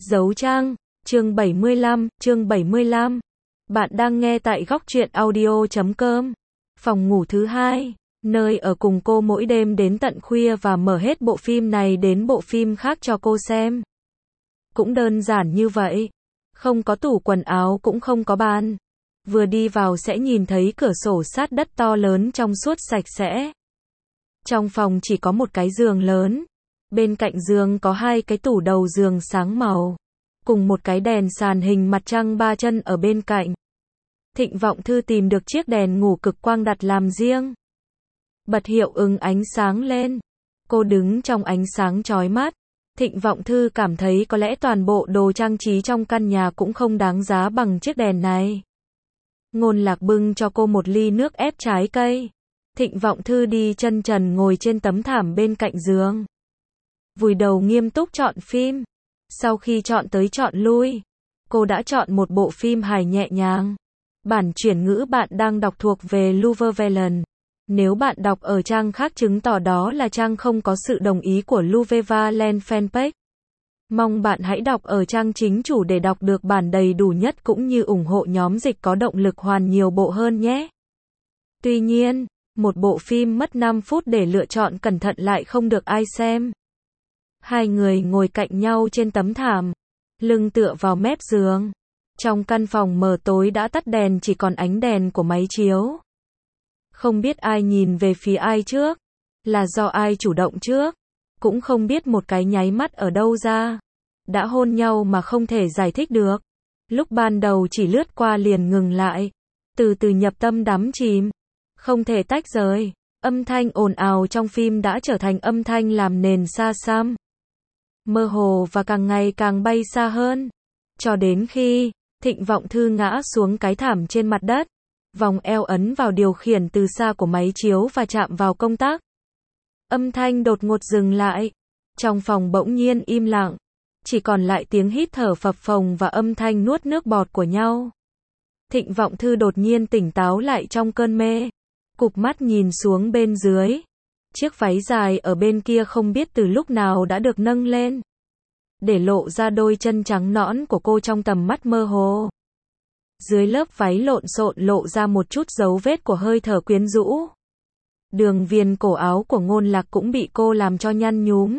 Dấu Trang, chương 75. Bạn đang nghe tại góc truyện audio.com. Phòng ngủ thứ hai, nơi ở cùng cô mỗi đêm đến tận khuya và mở hết bộ phim này đến bộ phim khác cho cô xem. Cũng đơn giản như vậy. Không có tủ quần áo cũng không có bàn. Vừa đi vào sẽ nhìn thấy cửa sổ sát đất to lớn trong suốt sạch sẽ. Trong phòng chỉ có một cái giường lớn. Bên cạnh giường có hai cái tủ đầu giường sáng màu. Cùng một cái đèn sàn hình mặt trăng ba chân ở bên cạnh. Thịnh Vọng Thư tìm được chiếc đèn ngủ cực quang đặt làm riêng. Bật hiệu ứng ánh sáng lên. Cô đứng trong ánh sáng chói mắt. Thịnh Vọng Thư cảm thấy có lẽ toàn bộ đồ trang trí trong căn nhà cũng không đáng giá bằng chiếc đèn này. Ngôn Lạc bưng cho cô một ly nước ép trái cây. Thịnh Vọng Thư đi chân trần ngồi trên tấm thảm bên cạnh giường. Vùi đầu nghiêm túc chọn phim. Sau khi chọn tới chọn lui, cô đã chọn một bộ phim hài nhẹ nhàng. Bản chuyển ngữ bạn đang đọc thuộc về Luvevelen. Nếu bạn đọc ở trang khác chứng tỏ đó là trang không có sự đồng ý của Luvevelen fanpage. Mong bạn hãy đọc ở trang chính chủ để đọc được bản đầy đủ nhất cũng như ủng hộ nhóm dịch có động lực hoàn nhiều bộ hơn nhé. Tuy nhiên, một bộ phim mất 5 phút để lựa chọn cẩn thận lại không được ai xem. Hai người ngồi cạnh nhau trên tấm thảm, lưng tựa vào mép giường. Trong căn phòng mờ tối đã tắt đèn chỉ còn ánh đèn của máy chiếu. Không biết ai nhìn về phía ai trước, là do ai chủ động trước, cũng không biết một cái nháy mắt ở đâu ra. Đã hôn nhau mà không thể giải thích được. Lúc ban đầu chỉ lướt qua liền ngừng lại, từ từ nhập tâm đắm chìm, không thể tách rời. Âm thanh ồn ào trong phim đã trở thành âm thanh làm nền xa xăm, mơ hồ và càng ngày càng bay xa hơn. Cho đến khi Thịnh Vọng Thư ngã xuống cái thảm trên mặt đất, vòng eo ấn vào điều khiển từ xa của máy chiếu và chạm vào công tắc. Âm thanh đột ngột dừng lại. Trong phòng bỗng nhiên im lặng, chỉ còn lại tiếng hít thở phập phồng và âm thanh nuốt nước bọt của nhau. Thịnh Vọng Thư đột nhiên tỉnh táo lại trong cơn mê, cụp mắt nhìn xuống bên dưới. Chiếc váy dài ở bên kia không biết từ lúc nào đã được nâng lên, để lộ ra đôi chân trắng nõn của cô trong tầm mắt mơ hồ. Dưới lớp váy lộn xộn lộ ra một chút dấu vết của hơi thở quyến rũ. Đường viền cổ áo của Ngôn Lạc cũng bị cô làm cho nhăn nhúm.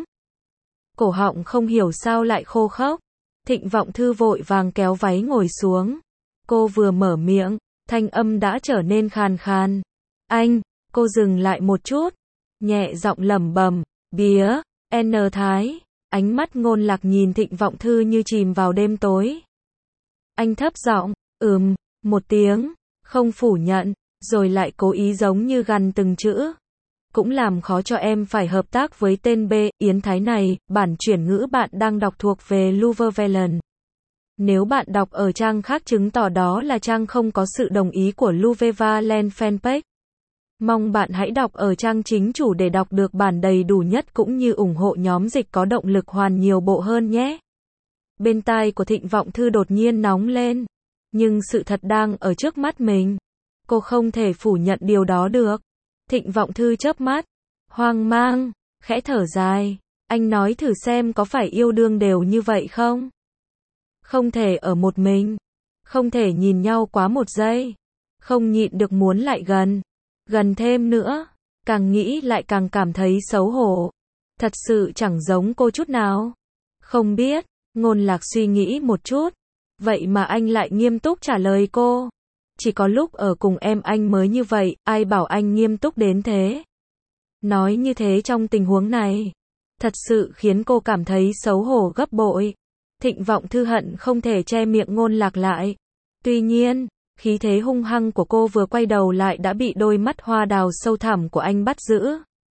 Cổ họng không hiểu sao lại khô khốc. Thịnh Vọng Thư vội vàng kéo váy ngồi xuống. Cô vừa mở miệng, thanh âm đã trở nên khàn khàn. Anh, cô dừng lại một chút, nhẹ giọng lẩm bẩm, bía, N Thái. Ánh mắt Ngôn Lạc nhìn Thịnh Vọng Thư như chìm vào đêm tối. Anh thấp giọng, một tiếng, không phủ nhận, rồi lại cố ý giống như gằn từng chữ. Cũng làm khó cho em phải hợp tác với tên B. Yến Thái này. Bản chuyển ngữ bạn đang đọc thuộc về Luvevelen. Nếu bạn đọc ở trang khác chứng tỏ đó là trang không có sự đồng ý của Luvevelen fanpage. Mong bạn hãy đọc ở trang chính chủ để đọc được bản đầy đủ nhất cũng như ủng hộ nhóm dịch có động lực hoàn nhiều bộ hơn nhé. Bên tai của Thịnh Vọng Thư đột nhiên nóng lên. Nhưng sự thật đang ở trước mắt mình. Cô không thể phủ nhận điều đó được. Thịnh Vọng Thư chớp mắt, hoang mang, khẽ thở dài. Anh nói thử xem có phải yêu đương đều như vậy không? Không thể ở một mình. Không thể nhìn nhau quá một giây. Không nhịn được muốn lại gần. Gần thêm nữa. Càng nghĩ lại càng cảm thấy xấu hổ. Thật sự chẳng giống cô chút nào. Không biết. Ngôn Lạc suy nghĩ một chút. Vậy mà anh lại nghiêm túc trả lời cô. Chỉ có lúc ở cùng em anh mới như vậy, ai bảo anh nghiêm túc đến thế. Nói như thế trong tình huống này, thật sự khiến cô cảm thấy xấu hổ gấp bội. Thịnh Vọng Thư hận không thể che miệng Ngôn Lạc lại. Tuy nhiên, khí thế hung hăng của cô vừa quay đầu lại đã bị đôi mắt hoa đào sâu thẳm của anh bắt giữ.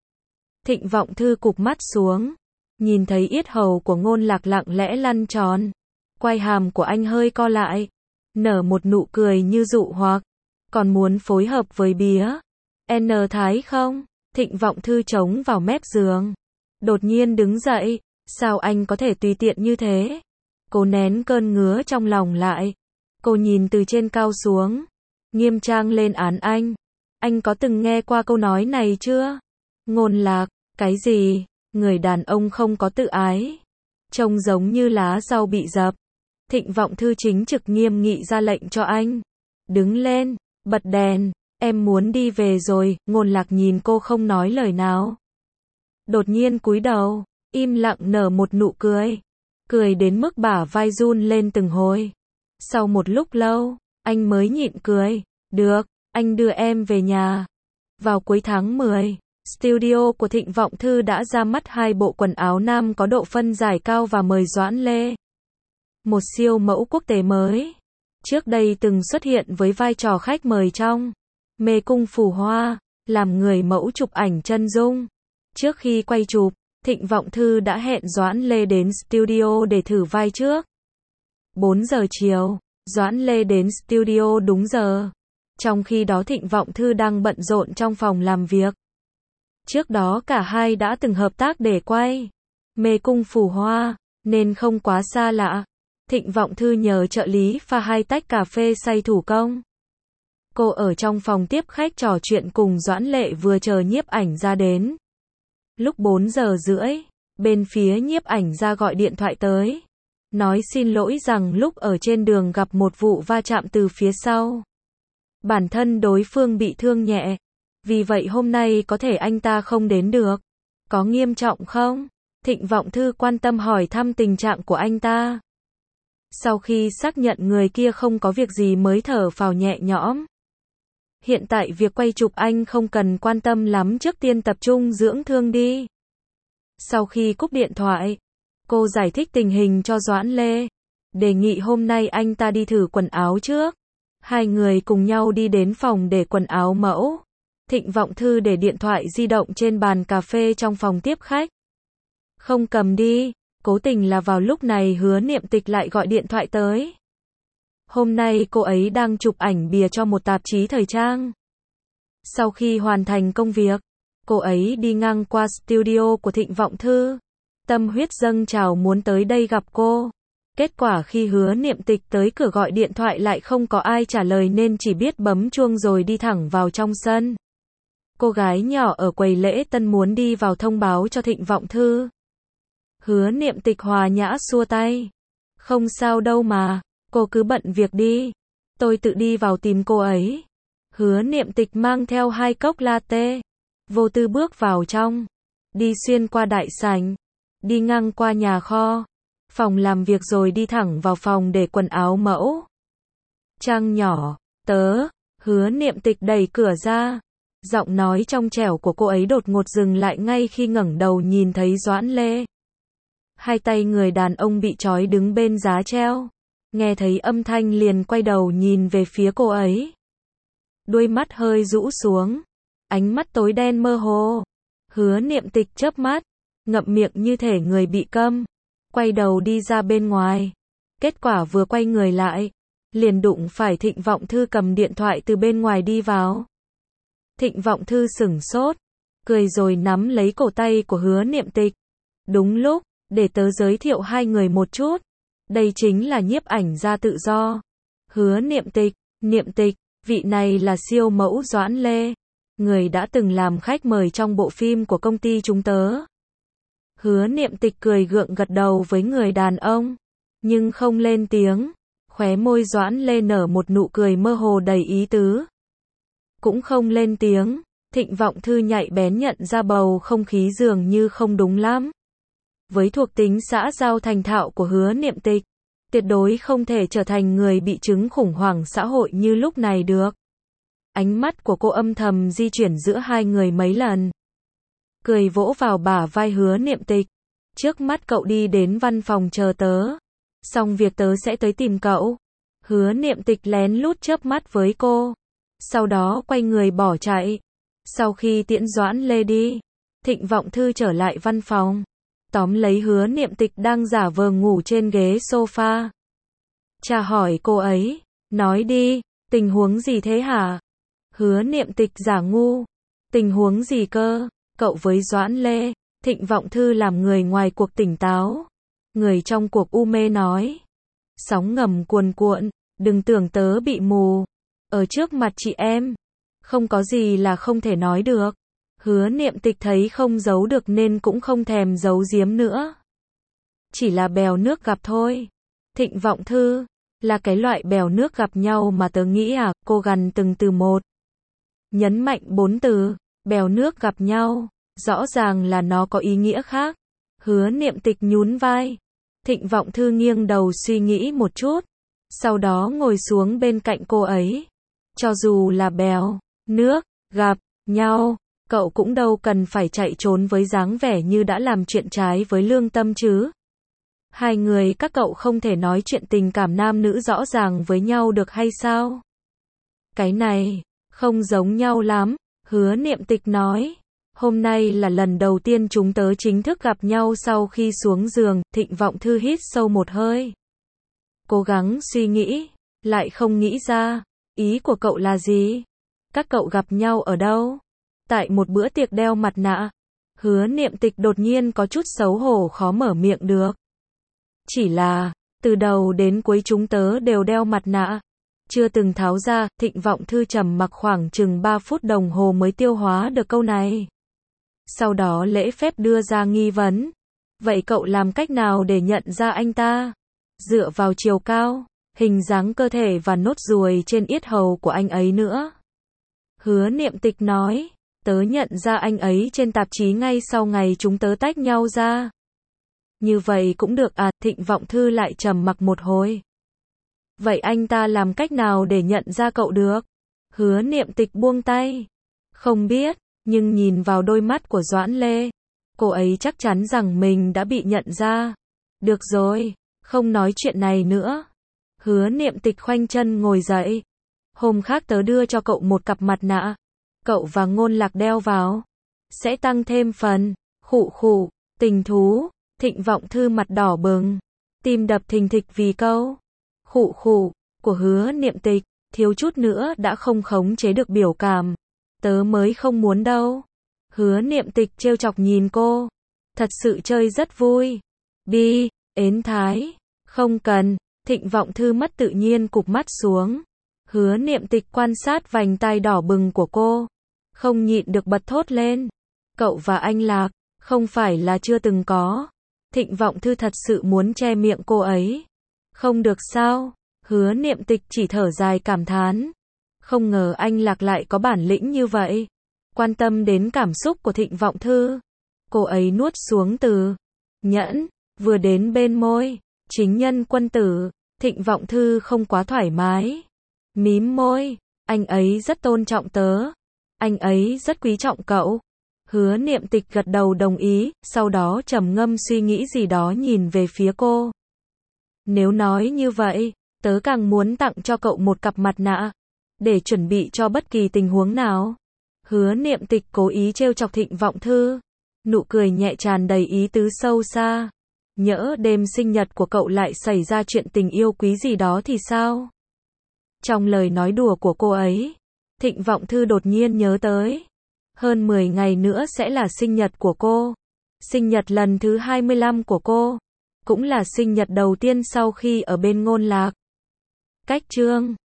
Thịnh Vọng Thư cụp mắt xuống, nhìn thấy yết hầu của Ngôn Lạc lặng lẽ lăn tròn. Quai hàm của anh hơi co lại, nở một nụ cười như dụ hoặc. Còn muốn phối hợp với bía N Thái không? Thịnh Vọng Thư chống vào mép giường, đột nhiên đứng dậy. Sao anh có thể tùy tiện như thế? Cô nén cơn ngứa trong lòng lại. Cô nhìn từ trên cao xuống, nghiêm trang lên án anh. Anh có từng nghe qua câu nói này chưa? Ngôn Lạc, cái gì? Người đàn ông không có tự ái. trông giống như lá rau bị dập. Thịnh Vọng Thư chính trực nghiêm nghị ra lệnh cho anh. Đứng lên, bật đèn, em muốn đi về rồi. Ngôn Lạc nhìn cô không nói lời nào. Đột nhiên cúi đầu, im lặng nở một nụ cười. Cười đến mức bả vai run lên từng hồi. Sau một lúc lâu, anh mới nhịn cười. Được, anh đưa em về nhà. Vào cuối tháng 10, studio của Thịnh Vọng Thư đã ra mắt 2 bộ quần áo nam có độ phân giải cao và mời Doãn Lê. Một siêu mẫu quốc tế mới. Trước đây từng xuất hiện với vai trò khách mời trong Mê Cung Phù Hoa, làm người mẫu chụp ảnh chân dung. Trước khi quay chụp, Thịnh Vọng Thư đã hẹn Doãn Lê đến studio để thử vai trước. 4 giờ chiều, Doãn Lê đến studio đúng giờ. Trong khi đó Thịnh Vọng Thư đang bận rộn trong phòng làm việc. Trước đó cả hai đã từng hợp tác để quay Mê Cung Phù Hoa, nên không quá xa lạ. Thịnh Vọng Thư nhờ trợ lý pha 2 tách cà phê xay thủ công. Cô ở trong phòng tiếp khách trò chuyện cùng Doãn Lệ vừa chờ nhiếp ảnh ra đến. Lúc 4 giờ rưỡi, bên phía nhiếp ảnh ra gọi điện thoại tới. Nói xin lỗi rằng lúc ở trên đường gặp một vụ va chạm từ phía sau. Bản thân đối phương bị thương nhẹ. Vì vậy hôm nay có thể anh ta không đến được. Có nghiêm trọng không? Thịnh Vọng Thư quan tâm hỏi thăm tình trạng của anh ta. Sau khi xác nhận người kia không có việc gì mới thở phào nhẹ nhõm. Hiện tại việc quay chụp anh không cần quan tâm lắm, trước tiên tập trung dưỡng thương đi. Sau khi cúp điện thoại, cô giải thích tình hình cho Doãn Lê. Đề nghị hôm nay anh ta đi thử quần áo trước. Hai người cùng nhau đi đến phòng để quần áo mẫu. Thịnh Vọng Thư để điện thoại di động trên bàn cà phê trong phòng tiếp khách. Không cầm đi. Cố tình là vào lúc này Hứa Niệm Tịch lại gọi điện thoại tới. Hôm nay cô ấy đang chụp ảnh bìa cho một tạp chí thời trang. Sau khi hoàn thành công việc, cô ấy đi ngang qua studio của Thịnh Vọng Thư. Tâm huyết dâng trào muốn tới đây gặp cô. Kết quả khi Hứa Niệm Tịch tới cửa gọi điện thoại lại không có ai trả lời nên chỉ biết bấm chuông rồi đi thẳng vào trong sân. Cô gái nhỏ ở quầy lễ tân muốn đi vào thông báo cho Thịnh Vọng Thư. Hứa Niệm Tịch hòa nhã xua tay. Không sao đâu mà, cô cứ bận việc đi. Tôi tự đi vào tìm cô ấy. Hứa Niệm Tịch mang theo 2 cốc latte. Vô tư bước vào trong. Đi xuyên qua đại sảnh. Đi ngang qua nhà kho. Phòng làm việc rồi đi thẳng vào phòng để quần áo mẫu. Trang nhỏ, tớ. Hứa Niệm Tịch đẩy cửa ra. Giọng nói trong trẻo của cô ấy đột ngột dừng lại ngay khi ngẩng đầu nhìn thấy Doãn Lê. 2 tay người đàn ông bị trói đứng bên giá treo. Nghe thấy âm thanh liền quay đầu nhìn về phía cô ấy. Đuôi mắt hơi rũ xuống. Ánh mắt tối đen mơ hồ. Hứa Niệm Tịch chớp mắt. Ngậm miệng như thể người bị câm. Quay đầu đi ra bên ngoài. Kết quả vừa quay người lại. Liền đụng phải Thịnh Vọng Thư cầm điện thoại từ bên ngoài đi vào. Thịnh Vọng Thư sửng sốt. Cười rồi nắm lấy cổ tay của Hứa Niệm Tịch. Đúng lúc. Để tớ giới thiệu 2 người một chút. Đây chính là nhiếp ảnh gia tự do. Hứa Niệm Tịch, vị này là siêu mẫu Doãn Lê. Người đã từng làm khách mời trong bộ phim của công ty chúng tớ. Hứa Niệm Tịch cười gượng gật đầu với người đàn ông. Nhưng không lên tiếng. Khóe môi Doãn Lê nở một nụ cười mơ hồ đầy ý tứ. Cũng không lên tiếng. Thịnh Vọng Thư nhạy bén nhận ra bầu không khí dường như không đúng lắm. Với thuộc tính xã giao thành thạo của Hứa Niệm Tịch, tuyệt đối không thể trở thành người bị chứng khủng hoảng xã hội như lúc này được. Ánh mắt của cô âm thầm di chuyển giữa hai người mấy lần. Cười vỗ vào bả vai Hứa Niệm Tịch. Trước mắt cậu đi đến văn phòng chờ tớ. Xong việc tớ sẽ tới tìm cậu. Hứa Niệm Tịch lén lút chớp mắt với cô. Sau đó quay người bỏ chạy. Sau khi tiễn Doãn Lê đi, Thịnh Vọng Thư trở lại văn phòng. Tóm lấy Hứa Niệm Tịch đang giả vờ ngủ trên ghế sofa. Chà hỏi cô ấy. Nói đi, tình huống gì thế hả? Hứa Niệm Tịch giả ngu. Tình huống gì cơ? Cậu với Doãn Lê. Thịnh Vọng Thư làm người ngoài cuộc tỉnh táo. Người trong cuộc u mê nói. Sóng ngầm cuồn cuộn. Đừng tưởng tớ bị mù. Ở trước mặt chị em. Không có gì là không thể nói được. Hứa Niệm Tịch thấy không giấu được nên cũng không thèm giấu giếm nữa. chỉ là bèo nước gặp thôi. Thịnh Vọng Thư, là cái loại bèo nước gặp nhau mà tớ nghĩ à, cô gằn từng từ một. Nhấn mạnh 4 từ, bèo nước gặp nhau, rõ ràng là nó có ý nghĩa khác. Hứa Niệm Tịch nhún vai. Thịnh Vọng Thư nghiêng đầu suy nghĩ một chút, sau đó ngồi xuống bên cạnh cô ấy. Cho dù là bèo nước gặp nhau, cậu cũng đâu cần phải chạy trốn với dáng vẻ như đã làm chuyện trái với lương tâm chứ. Hai người các cậu không thể nói chuyện tình cảm nam nữ rõ ràng với nhau được hay sao? Cái này, không giống nhau lắm, Hứa Niệm Tịch nói. Hôm nay là lần đầu tiên chúng tớ chính thức gặp nhau sau khi xuống giường. Thịnh Vọng Thư hít sâu một hơi. Cố gắng suy nghĩ, lại không nghĩ ra. Ý của cậu là gì? Các cậu gặp nhau ở đâu? Tại một bữa tiệc đeo mặt nạ. Hứa Niệm Tịch đột nhiên có chút xấu hổ khó mở miệng được. Chỉ là, từ đầu đến cuối chúng tớ đều đeo mặt nạ. Chưa từng tháo ra. Thịnh Vọng Thư trầm mặc khoảng chừng 3 phút đồng hồ mới tiêu hóa được câu này. Sau đó lễ phép đưa ra nghi vấn. Vậy cậu làm cách nào để nhận ra anh ta? Dựa vào chiều cao, hình dáng cơ thể và nốt ruồi trên yết hầu của anh ấy nữa. Hứa Niệm Tịch nói, tớ nhận ra anh ấy trên tạp chí ngay sau ngày chúng tớ tách nhau ra. Như vậy cũng được à? Thịnh Vọng Thư lại trầm mặc một hồi. Vậy anh ta làm cách nào để nhận ra cậu được? Hứa Niệm Tịch buông tay. Không biết, nhưng nhìn vào đôi mắt của Doãn Lê, cô ấy chắc chắn rằng mình đã bị nhận ra. Được rồi, không nói chuyện này nữa. Hứa Niệm Tịch khoanh chân ngồi dậy. Hôm khác tớ đưa cho cậu một cặp mặt nạ. Cậu và Ngôn Lạc đeo vào. Sẽ tăng thêm phần, khụ khụ, tình thú. Thịnh Vọng Thư mặt đỏ bừng. Tim đập thình thịch vì câu khụ khụ của Hứa Niệm Tịch. Thiếu chút nữa đã không khống chế được biểu cảm. Tớ mới không muốn đâu. Hứa Niệm Tịch trêu chọc nhìn cô. Thật sự chơi rất vui. Bi, ến thái. Không cần. Thịnh Vọng Thư mất tự nhiên cụp mắt xuống. Hứa Niệm Tịch quan sát vành tai đỏ bừng của cô. Không nhịn được bật thốt lên. Cậu và anh Lạc, không phải là chưa từng có. Thịnh Vọng Thư thật sự muốn che miệng cô ấy. Không được sao? Hứa Niệm Tịch chỉ thở dài cảm thán. Không ngờ anh Lạc lại có bản lĩnh như vậy. Quan tâm đến cảm xúc của Thịnh Vọng Thư. Cô ấy nuốt xuống từ nhẫn, vừa đến bên môi. Chính nhân quân tử. Thịnh Vọng Thư không quá thoải mái. Mím môi. Anh ấy rất tôn trọng tớ. Anh ấy rất quý trọng cậu. Hứa Niệm Tịch gật đầu đồng ý, sau đó trầm ngâm suy nghĩ gì đó nhìn về phía cô. Nếu nói như vậy, tớ càng muốn tặng cho cậu một cặp mặt nạ. Để chuẩn bị cho bất kỳ tình huống nào. Hứa Niệm Tịch cố ý trêu chọc Thịnh Vọng Thư. Nụ cười nhẹ tràn đầy ý tứ sâu xa. Nhỡ đêm sinh nhật của cậu lại xảy ra chuyện tình yêu quý gì đó thì sao? Trong lời nói đùa của cô ấy, Thịnh Vọng Thư đột nhiên nhớ tới. Hơn 10 ngày nữa sẽ là sinh nhật của cô. Sinh nhật lần thứ 25 của cô. Cũng là sinh nhật đầu tiên sau khi ở bên Ngôn Lạc. Cách chương